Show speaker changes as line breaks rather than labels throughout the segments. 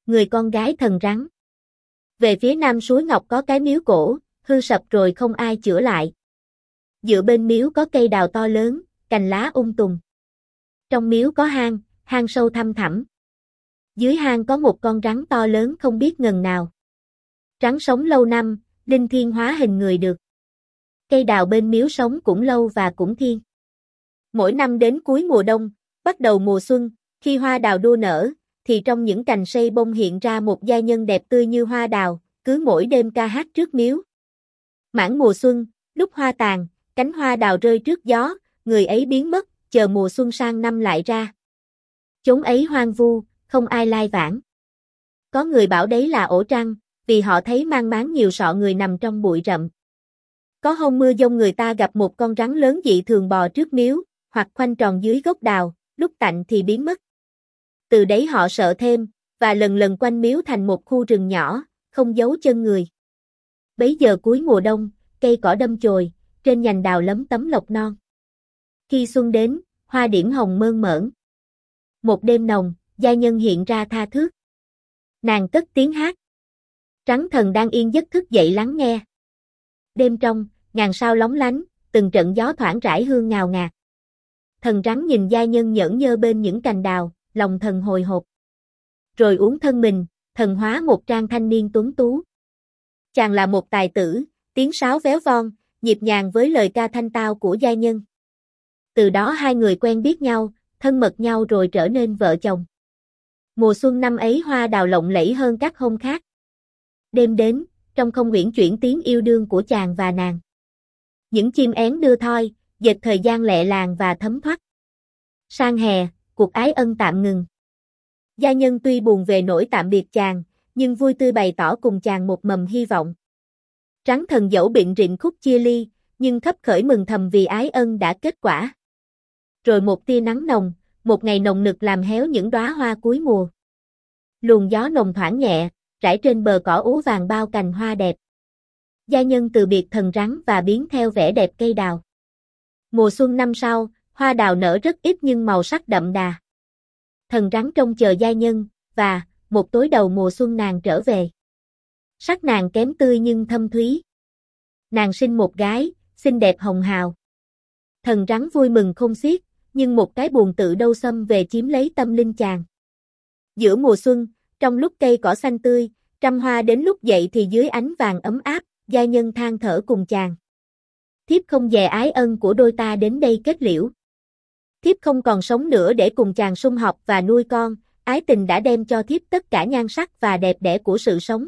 người con gái thần rắn. Về phía nam suối Ngọc có cái miếu cổ, hư sập rồi không ai chữa lại. Dựa bên miếu có cây đào to lớn, cành lá tùng. Trong miếu có hang sâu thăm thẳm. Dưới hang có một con rắn to lớn không biết ngần nào. Rắn sống lâu năm, linh thiêng hóa hình người được. Cây đào bên miếu sống cũng lâu và cũng thiêng. Mỗi năm đến cuối mùa đông, bắt đầu mùa xuân, khi hoa đào đua nở, thì trong những cành xây bông hiện ra một giai nhân đẹp tươi như hoa đào, cứ mỗi đêm ca hát trước miếu. Mãn mùa xuân, lúc hoa tàn, cánh hoa đào rơi trước gió, người ấy biến mất, chờ mùa xuân sang năm lại ra. Chốn ấy hoang vu, không ai lai vãng. Có người bảo đấy là ổ trăng, vì họ thấy mang máng nhiều sọ người nằm trong bụi rậm. Có hôm mưa dông người ta gặp một con rắn lớn dị thường bò trước miếu, hoặc khoanh tròn dưới gốc đào, lúc tạnh thì biến mất. Từ đấy họ sợ thêm, và lần lần quanh miếu thành một khu rừng nhỏ, không giấu chân người. Bấy giờ cuối mùa đông, cây cỏ đâm chồi, trên nhành đào lấm tấm lộc non. Khi xuân đến, hoa điểm hồng mơn mởn. Một đêm nồng, giai nhân hiện ra tha thước. Nàng cất tiếng hát. Rắn thần đang yên giấc thức dậy lắng nghe. Đêm trong, ngàn sao lóng lánh, từng trận gió thoảng rải hương ngào ngạt. Thần rắn nhìn giai nhân nhởn nhơ bên những cành đào, lòng thần hồi hộp. Rồi uốn thân mình, thần hóa một trang thanh niên tuấn tú. Chàng là một tài tử, tiếng sáo véo von, nhịp nhàng với lời ca thanh tao của giai nhân. Từ đó hai người quen biết nhau, thân mật nhau rồi trở nên vợ chồng. Mùa xuân năm ấy hoa đào lộng lẫy hơn các hôm khác. Đêm đến, trong không uyển chuyển tiếng yêu đương của chàng và nàng. Những chim én đưa thoi, dệt thời gian lẹ làng và thấm thoát. Sang hè, cuộc ái ân tạm ngừng. Giai nhân tuy buồn về nỗi tạm biệt chàng, nhưng vui tươi bày tỏ cùng chàng một mầm hy vọng. Rắn thần dẫu bệnh rịnh khúc chia ly, nhưng khấp khởi mừng thầm vì ái ân đã kết quả. Rồi một tia nắng nồng, một ngày nồng nực làm héo những đóa hoa cuối mùa. Luồng gió nồng thoảng nhẹ, rải trên bờ cỏ úa vàng bao cành hoa đẹp. Giai nhân từ biệt thần rắn và biến theo vẻ đẹp cây đào. Mùa xuân năm sau, hoa đào nở rất ít nhưng màu sắc đậm đà. Thần rắn trông chờ giai nhân, và, một tối đầu mùa xuân nàng trở về. Sắc nàng kém tươi nhưng thâm thúy. Nàng sinh một gái, xinh đẹp hồng hào. Thần rắn vui mừng khôn xiết, nhưng một cái buồn tự đâu xâm về chiếm lấy tâm linh chàng. Giữa mùa xuân, trong lúc cây cỏ xanh tươi, trăm hoa đến lúc dậy thì dưới ánh vàng ấm áp, giai nhân than thở cùng chàng. Thiếp không dè ái ân của đôi ta đến đây kết liễu. Thiếp không còn sống nữa để cùng chàng sum họp và nuôi con, ái tình đã đem cho thiếp tất cả nhan sắc và đẹp đẽ của sự sống.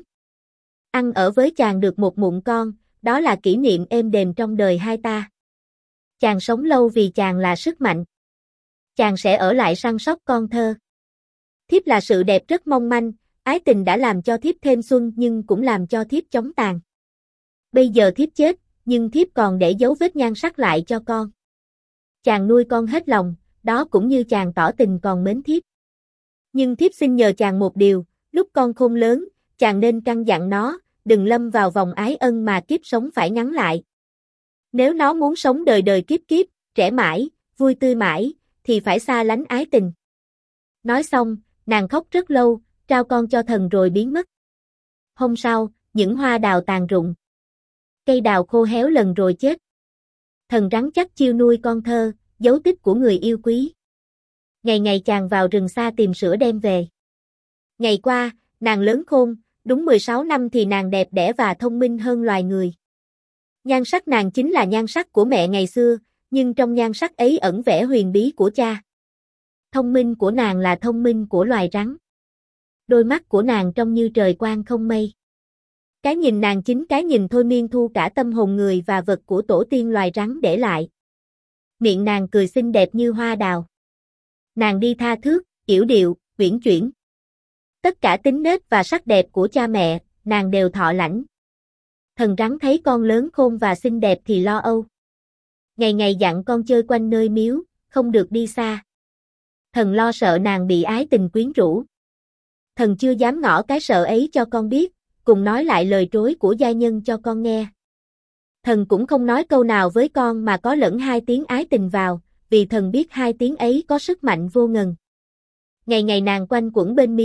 Ăn ở với chàng được một mụn con, đó là kỷ niệm êm đềm trong đời hai ta. Chàng sống lâu vì chàng là sức mạnh. Chàng sẽ ở lại săn sóc con thơ. Thiếp là sự đẹp rất mong manh, ái tình đã làm cho thiếp thêm xuân nhưng cũng làm cho thiếp chóng tàn. Bây giờ thiếp chết, nhưng thiếp còn để dấu vết nhan sắc lại cho con. Chàng nuôi con hết lòng, đó cũng như chàng tỏ tình còn mến thiếp. Nhưng thiếp xin nhờ chàng một điều, lúc con khôn lớn, chàng nên căn dặn nó, đừng lâm vào vòng ái ân mà kiếp sống phải ngắn lại. Nếu nó muốn sống đời đời kiếp kiếp, trẻ mãi, vui tươi mãi, thì phải xa lánh ái tình. Nói xong, nàng khóc rất lâu, trao con cho thần rồi biến mất. Hôm sau, những hoa đào tàn rụng. Cây đào khô héo lần rồi chết. Thần rắn chắc chiêu nuôi con thơ, dấu tích của người yêu quý. Ngày ngày chàng vào rừng xa tìm sữa đem về. Ngày qua, nàng lớn khôn, đúng 16 năm thì nàng đẹp đẽ và thông minh hơn loài người. Nhan sắc nàng chính là nhan sắc của mẹ ngày xưa, nhưng trong nhan sắc ấy ẩn vẻ huyền bí của cha. Thông minh của nàng là thông minh của loài rắn. Đôi mắt của nàng trông như trời quang không mây. Cái nhìn nàng chính cái nhìn thôi miên thu cả tâm hồn người và vật của tổ tiên loài rắn để lại. Miệng nàng cười xinh đẹp như hoa đào. Nàng đi tha thước, yểu điệu, uyển chuyển. Tất cả tính nết và sắc đẹp của cha mẹ, nàng đều thọ lãnh. Thần rắn thấy con lớn khôn và xinh đẹp thì lo âu. Ngày ngày dặn con chơi quanh nơi miếu, không được đi xa. Thần lo sợ nàng bị ái tình quyến rũ. Thần chưa dám ngỏ cái sợ ấy cho con biết, cùng nói lại lời trối của giai nhân cho con nghe. Thần cũng không nói câu nào với con mà có lẫn hai tiếng ái tình vào, vì thần biết hai tiếng ấy có sức mạnh vô ngần. Ngày ngày nàng quanh quẩn bên miếu,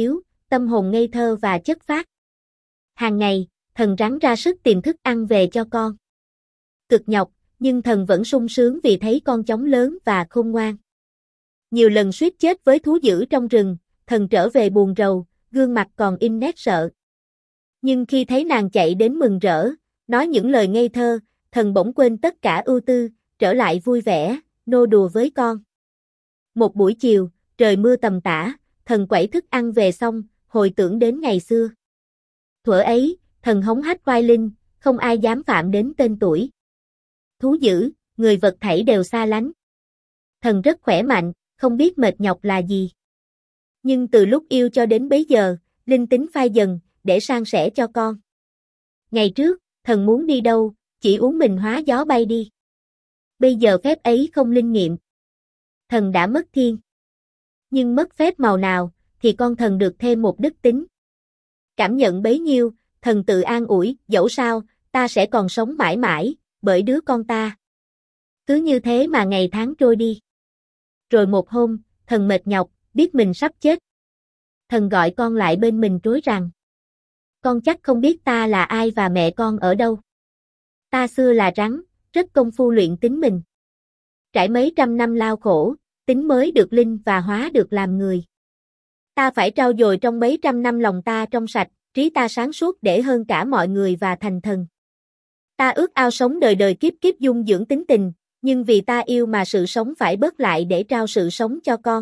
tâm hồn ngây thơ và chất phác. Hàng ngày, thần rắn ra sức tìm thức ăn về cho con. Cực nhọc, nhưng thần vẫn sung sướng vì thấy con chóng lớn và khôn ngoan. Nhiều lần suýt chết với thú dữ trong rừng, thần trở về buồn rầu, gương mặt còn in nét sợ. Nhưng khi thấy nàng chạy đến mừng rỡ, nói những lời ngây thơ, thần bỗng quên tất cả ưu tư, trở lại vui vẻ, nô đùa với con. Một buổi chiều, trời mưa tầm tã, thần quẩy thức ăn về xong, hồi tưởng đến ngày xưa. Thuở ấy, thần hống hách oai linh, không ai dám phạm đến tên tuổi. Thú dữ, người vật thảy đều xa lánh. Thần rất khỏe mạnh, không biết mệt nhọc là gì. Nhưng từ lúc yêu cho đến bấy giờ, linh tính phai dần, để san sẻ cho con. Ngày trước, thần muốn đi đâu, chỉ uống mình hóa gió bay đi. Bây giờ phép ấy không linh nghiệm. Thần đã mất thiên. Nhưng mất phép màu nào, thì con thần được thêm một đức tính. Cảm nhận bấy nhiêu, thần tự an ủi, dẫu sao, ta sẽ còn sống mãi mãi, bởi đứa con ta. Cứ như thế mà ngày tháng trôi đi. Rồi một hôm, thần mệt nhọc, biết mình sắp chết. Thần gọi con lại bên mình trối rằng: con chắc không biết ta là ai và mẹ con ở đâu. Ta xưa là rắn, rất công phu luyện tính mình. Trải mấy trăm năm lao khổ, tính mới được linh và hóa được làm người. Ta phải trau dồi trong mấy trăm năm lòng ta trong sạch, trí ta sáng suốt để hơn cả mọi người và thành thần. Ta ước ao sống đời đời kiếp kiếp dung dưỡng tính tình, nhưng vì ta yêu mà sự sống phải bớt lại để trao sự sống cho con.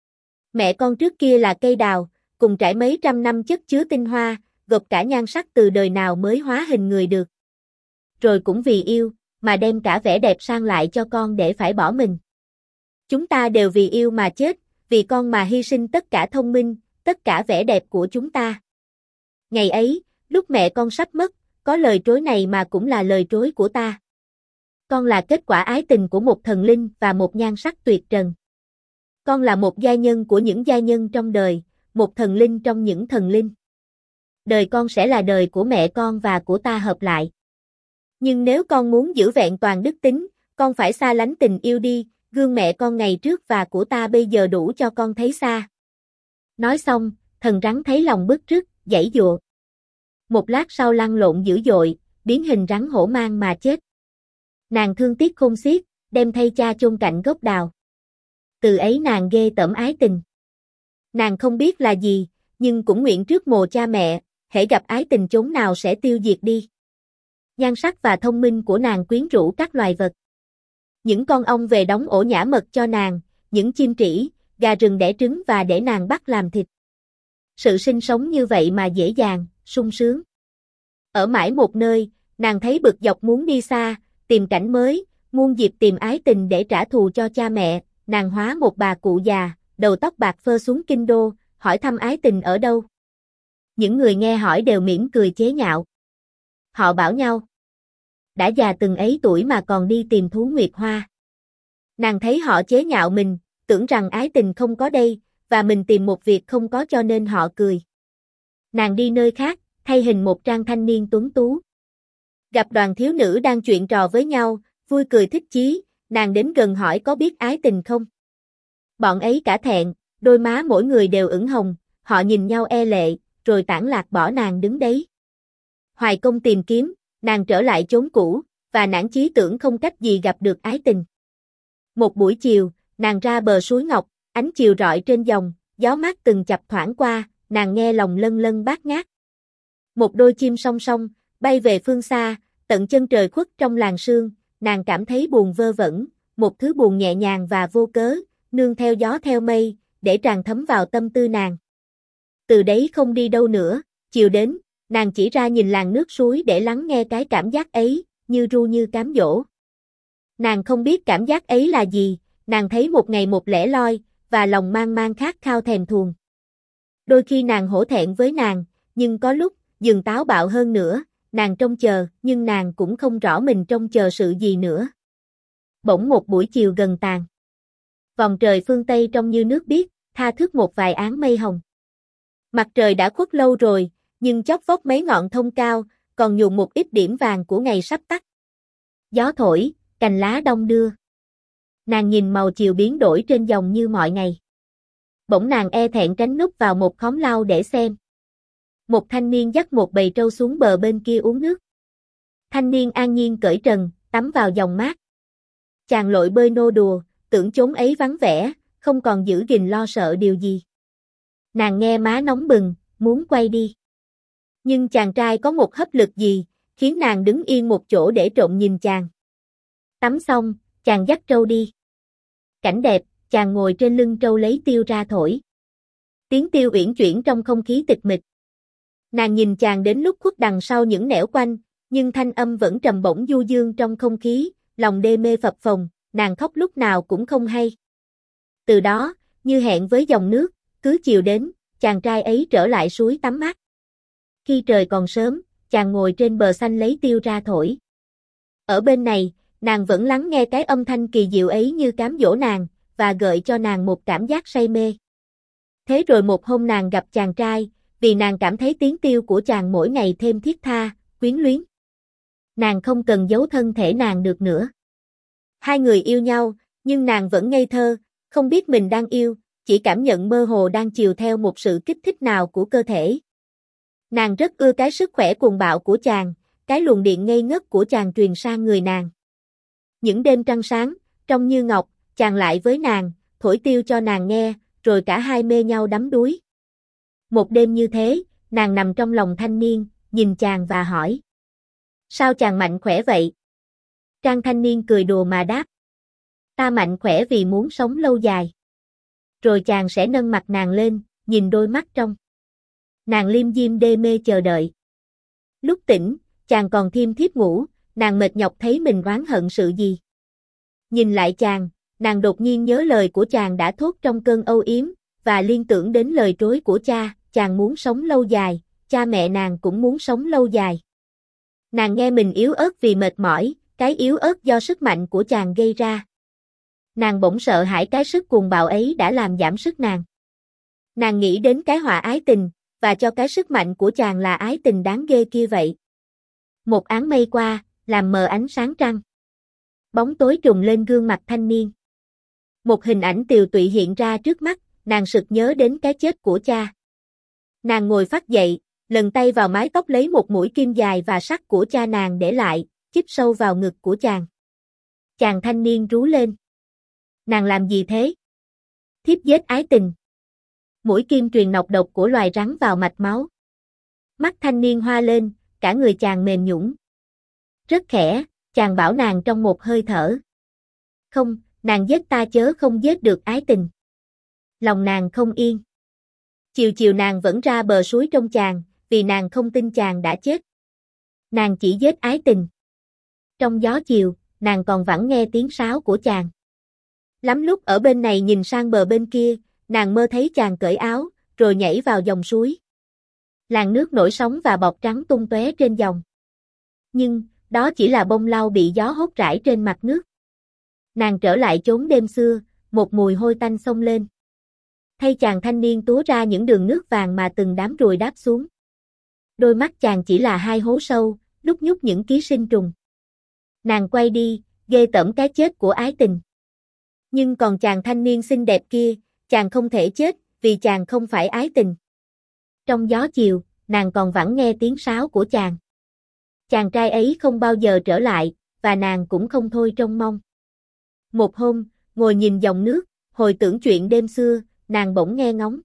Mẹ con trước kia là cây đào, cùng trải mấy trăm năm chất chứa tinh hoa, gộp cả nhan sắc từ đời nào mới hóa hình người được. Rồi cũng vì yêu, mà đem cả vẻ đẹp sang lại cho con để phải bỏ mình. Chúng ta đều vì yêu mà chết, vì con mà hy sinh tất cả thông minh, tất cả vẻ đẹp của chúng ta. Ngày ấy, lúc mẹ con sắp mất, có lời trối này mà cũng là lời trối của ta. Con là kết quả ái tình của một thần linh và một nhan sắc tuyệt trần. Con là một giai nhân của những giai nhân trong đời, một thần linh trong những thần linh. Đời con sẽ là đời của mẹ con và của ta hợp lại. Nhưng nếu con muốn giữ vẹn toàn đức tính, con phải xa lánh tình yêu đi, gương mẹ con ngày trước và của ta bây giờ đủ cho con thấy xa. Nói xong, thần rắn thấy lòng bứt rứt, giãy giụa. Một lát sau lăn lộn dữ dội, biến hình rắn hổ mang mà chết. Nàng thương tiếc khôn xiết, đem thay cha chôn cạnh gốc đào. Từ ấy nàng ghê tởm ái tình. Nàng không biết là gì, nhưng cũng nguyện trước mồ cha mẹ, hễ gặp ái tình chốn nào sẽ tiêu diệt đi. Nhan sắc và thông minh của nàng quyến rũ các loài vật. Những con ong về đóng ổ nhả mật cho nàng, những chim trĩ, gà rừng đẻ trứng và để nàng bắt làm thịt. Sự sinh sống như vậy mà dễ dàng, sung sướng. Ở mãi một nơi, nàng thấy bực dọc muốn đi xa, tìm cảnh mới, muôn dịp tìm ái tình để trả thù cho cha mẹ, nàng hóa một bà cụ già, đầu tóc bạc phơ xuống kinh đô, hỏi thăm ái tình ở đâu. Những người nghe hỏi đều mỉm cười chế nhạo. Họ bảo nhau: đã già từng ấy tuổi mà còn đi tìm thú nguyệt hoa. Nàng thấy họ chế nhạo mình, tưởng rằng ái tình không có đây, và mình tìm một việc không có cho nên họ cười. Nàng đi nơi khác, thay hình một trang thanh niên tuấn tú. Gặp đoàn thiếu nữ đang chuyện trò với nhau, vui cười thích chí, nàng đến gần hỏi có biết ái tình không. Bọn ấy cả thẹn, đôi má mỗi người đều ửng hồng, họ nhìn nhau e lệ, rồi tản lạc bỏ nàng đứng đấy. Hoài công tìm kiếm, nàng trở lại chốn cũ, và nản chí tưởng không cách gì gặp được ái tình. Một buổi chiều, nàng ra bờ suối ngọc, ánh chiều rọi trên dòng, gió mát từng chập thoảng qua, nàng nghe lòng lân lân bát ngát. Một đôi chim song song, bay về phương xa, tận chân trời khuất trong làn sương, nàng cảm thấy buồn vơ vẩn, một thứ buồn nhẹ nhàng và vô cớ, nương theo gió theo mây, để tràn thấm vào tâm tư nàng. Từ đấy không đi đâu nữa, chiều đến, nàng chỉ ra nhìn làn nước suối để lắng nghe cái cảm giác ấy, như ru như cám dỗ. Nàng không biết cảm giác ấy là gì, nàng thấy một ngày một lẻ loi, và lòng mang mang khát khao thèm thuồng. Đôi khi nàng hổ thẹn với nàng, nhưng có lúc, dường táo bạo hơn nữa, nàng trông chờ, nhưng nàng cũng không rõ mình trông chờ sự gì nữa. Bỗng một buổi chiều gần tàn. Vòng trời phương Tây trông như nước biếc, tha thướt một vài áng mây hồng. Mặt trời đã khuất lâu rồi, nhưng chóp vót mấy ngọn thông cao, còn nhuộm một ít điểm vàng của ngày sắp tắt. Gió thổi, cành lá đong đưa. Nàng nhìn màu chiều biến đổi trên dòng như mọi ngày. Bỗng nàng e thẹn tránh núp vào một khóm lau để xem. Một thanh niên dắt một bầy trâu xuống bờ bên kia uống nước. Thanh niên an nhiên cởi trần, tắm vào dòng mát. Chàng lội bơi nô đùa, tưởng chốn ấy vắng vẻ, không còn giữ gìn lo sợ điều gì. Nàng nghe má nóng bừng, muốn quay đi. Nhưng chàng trai có một hấp lực gì, khiến nàng đứng yên một chỗ để trộm nhìn chàng. Tắm xong, chàng dắt trâu đi. Cảnh đẹp, chàng ngồi trên lưng trâu lấy tiêu ra thổi. Tiếng tiêu uyển chuyển trong không khí tịch mịch. Nàng nhìn chàng đến lúc khuất đằng sau những nẻo quanh, nhưng thanh âm vẫn trầm bổng du dương trong không khí, lòng đê mê phập phồng, nàng khóc lúc nào cũng không hay. Từ đó, như hẹn với dòng nước, cứ chiều đến, chàng trai ấy trở lại suối tắm mát. Khi trời còn sớm, chàng ngồi trên bờ xanh lấy tiêu ra thổi. Ở bên này, nàng vẫn lắng nghe cái âm thanh kỳ diệu ấy như cám dỗ nàng, và gợi cho nàng một cảm giác say mê. Thế rồi một hôm nàng gặp chàng trai, vì nàng cảm thấy tiếng tiêu của chàng mỗi ngày thêm thiết tha, quyến luyến. Nàng không cần giấu thân thể nàng được nữa. Hai người yêu nhau, nhưng nàng vẫn ngây thơ, không biết mình đang yêu, chỉ cảm nhận mơ hồ đang chiều theo một sự kích thích nào của cơ thể. Nàng rất ưa cái sức khỏe cuồng bạo của chàng, cái luồng điện ngây ngất của chàng truyền sang người nàng. Những đêm trăng sáng, trong như ngọc, chàng lại với nàng, thổi tiêu cho nàng nghe, rồi cả hai mê nhau đắm đuối. Một đêm như thế, nàng nằm trong lòng thanh niên, nhìn chàng và hỏi. Sao chàng mạnh khỏe vậy? Trang thanh niên cười đùa mà đáp. Ta mạnh khỏe vì muốn sống lâu dài. Rồi chàng sẽ nâng mặt nàng lên, nhìn đôi mắt trong. Nàng liêm diêm đê mê chờ đợi. Lúc tỉnh, chàng còn thiêm thiếp ngủ, nàng mệt nhọc thấy mình oán hận sự gì. Nhìn lại chàng, nàng đột nhiên nhớ lời của chàng đã thốt trong cơn âu yếm, và liên tưởng đến lời trối của cha, chàng muốn sống lâu dài, cha mẹ nàng cũng muốn sống lâu dài. Nàng nghe mình yếu ớt vì mệt mỏi, cái yếu ớt do sức mạnh của chàng gây ra. Nàng bỗng sợ hãi cái sức cuồng bạo ấy đã làm giảm sức nàng. Nàng nghĩ đến cái họa ái tình, và cho cái sức mạnh của chàng là ái tình đáng ghê kia vậy. Một áng mây qua, làm mờ ánh sáng trăng. Bóng tối trùng lên gương mặt thanh niên. Một hình ảnh tiều tụy hiện ra trước mắt, nàng sực nhớ đến cái chết của cha. Nàng ngồi phắt dậy, lần tay vào mái tóc lấy một mũi kim dài và sắc của cha nàng để lại, chích sâu vào ngực của chàng. Chàng thanh niên rú lên. Nàng làm gì thế? Thiếp giết ái tình. Mũi kim truyền nọc độc của loài rắn vào mạch máu. Mắt thanh niên hoa lên, cả người chàng mềm nhũn. Rất khẽ, chàng bảo nàng trong một hơi thở. Không, nàng giết ta chớ không giết được ái tình. Lòng nàng không yên. Chiều chiều nàng vẫn ra bờ suối trong chàng, vì nàng không tin chàng đã chết. Nàng chỉ giết ái tình. Trong gió chiều, nàng còn vẳng nghe tiếng sáo của chàng. Lắm lúc ở bên này nhìn sang bờ bên kia, nàng mơ thấy chàng cởi áo, rồi nhảy vào dòng suối. Làn nước nổi sóng và bọt trắng tung tóe trên dòng. Nhưng, đó chỉ là bông lau bị gió hốt rải trên mặt nước. Nàng trở lại chốn đêm xưa, một mùi hôi tanh xông lên. Thay chàng thanh niên túa ra những đường nước vàng mà từng đám ruồi đáp xuống. Đôi mắt chàng chỉ là hai hố sâu, đúc nhúc những ký sinh trùng. Nàng quay đi, ghê tởm cái chết của ái tình. Nhưng còn chàng thanh niên xinh đẹp kia, chàng không thể chết, vì chàng không phải ái tình. Trong gió chiều, nàng còn vẳng nghe tiếng sáo của chàng. Chàng trai ấy không bao giờ trở lại, và nàng cũng không thôi trông mong. Một hôm, ngồi nhìn dòng nước, hồi tưởng chuyện đêm xưa, nàng bỗng nghe ngóng.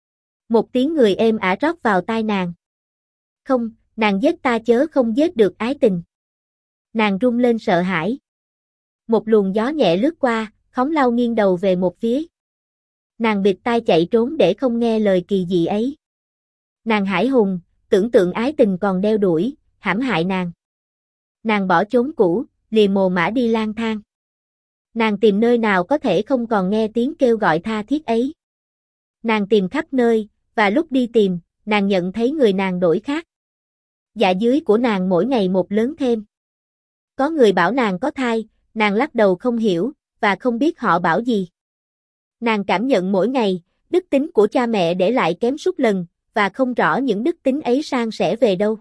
Một tiếng người êm ả rót vào tai nàng. Không, nàng giết ta chớ không giết được ái tình. Nàng rung lên sợ hãi. Một luồng gió nhẹ lướt qua, khóm lau nghiêng đầu về một phía. Nàng bịt tai chạy trốn để không nghe lời kỳ dị ấy. Nàng hãi hùng, tưởng tượng ái tình còn đeo đuổi, hãm hại nàng. Nàng bỏ chốn cũ, lìa mồ mã đi lang thang. Nàng tìm nơi nào có thể không còn nghe tiếng kêu gọi tha thiết ấy. Nàng tìm khắp nơi, và lúc đi tìm, nàng nhận thấy người nàng đổi khác. Dạ dưới của nàng mỗi ngày một lớn thêm. Có người bảo nàng có thai, nàng lắc đầu không hiểu, và không biết họ bảo gì. Nàng cảm nhận mỗi ngày, đức tính của cha mẹ để lại kém sút lần, và không rõ những đức tính ấy sang sẻ về đâu.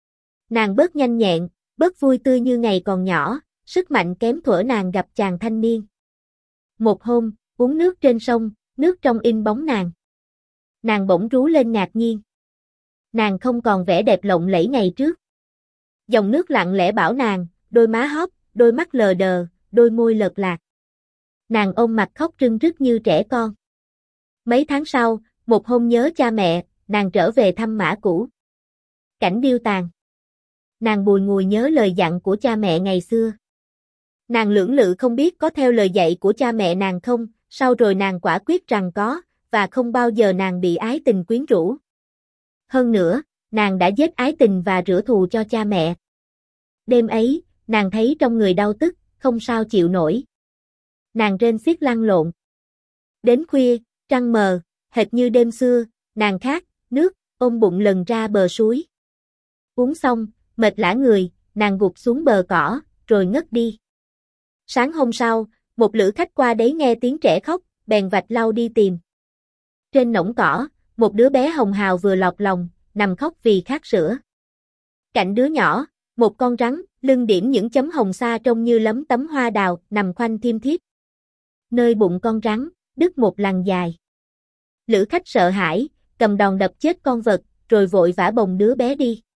Nàng bớt nhanh nhẹn, bớt vui tươi như ngày còn nhỏ, sức mạnh kém thuở nàng gặp chàng thanh niên. Một hôm, uống nước trên sông, nước trong in bóng nàng. Nàng bỗng rú lên ngạc nhiên. Nàng không còn vẻ đẹp lộng lẫy ngày trước. Dòng nước lặng lẽ bảo nàng, đôi má hóp, đôi mắt lờ đờ, đôi môi lợt lạc. Nàng ôm mặt khóc rưng rức như trẻ con. Mấy tháng sau, một hôm nhớ cha mẹ, nàng trở về thăm Mã Cũ. Cảnh điêu tàn. Nàng bùi ngùi nhớ lời dặn của cha mẹ ngày xưa. Nàng lưỡng lự không biết có theo lời dạy của cha mẹ nàng không, sau rồi nàng quả quyết rằng có, và không bao giờ nàng bị ái tình quyến rũ. Hơn nữa, nàng đã giết ái tình và rửa thù cho cha mẹ. Đêm ấy, nàng thấy trong người đau tức, không sao chịu nổi. Nàng rên xiết lăn lộn. Đến khuya, trăng mờ, hệt như đêm xưa, nàng khát nước, ôm bụng lần ra bờ suối. Uống xong, mệt lả người, nàng gục xuống bờ cỏ, rồi ngất đi. Sáng hôm sau, một lữ khách qua đấy nghe tiếng trẻ khóc, bèn vạch lau đi tìm. Trên nỗng cỏ, một đứa bé hồng hào vừa lọt lòng, nằm khóc vì khát sữa. Cạnh đứa nhỏ, một con rắn, lưng điểm những chấm hồng sa trông như lấm tấm hoa đào, nằm khoanh thiêm thiếp. Nơi bụng con rắn, đứt một lằn dài. Lữ khách sợ hãi, cầm đòn đập chết con vật, rồi vội vã bồng đứa bé đi.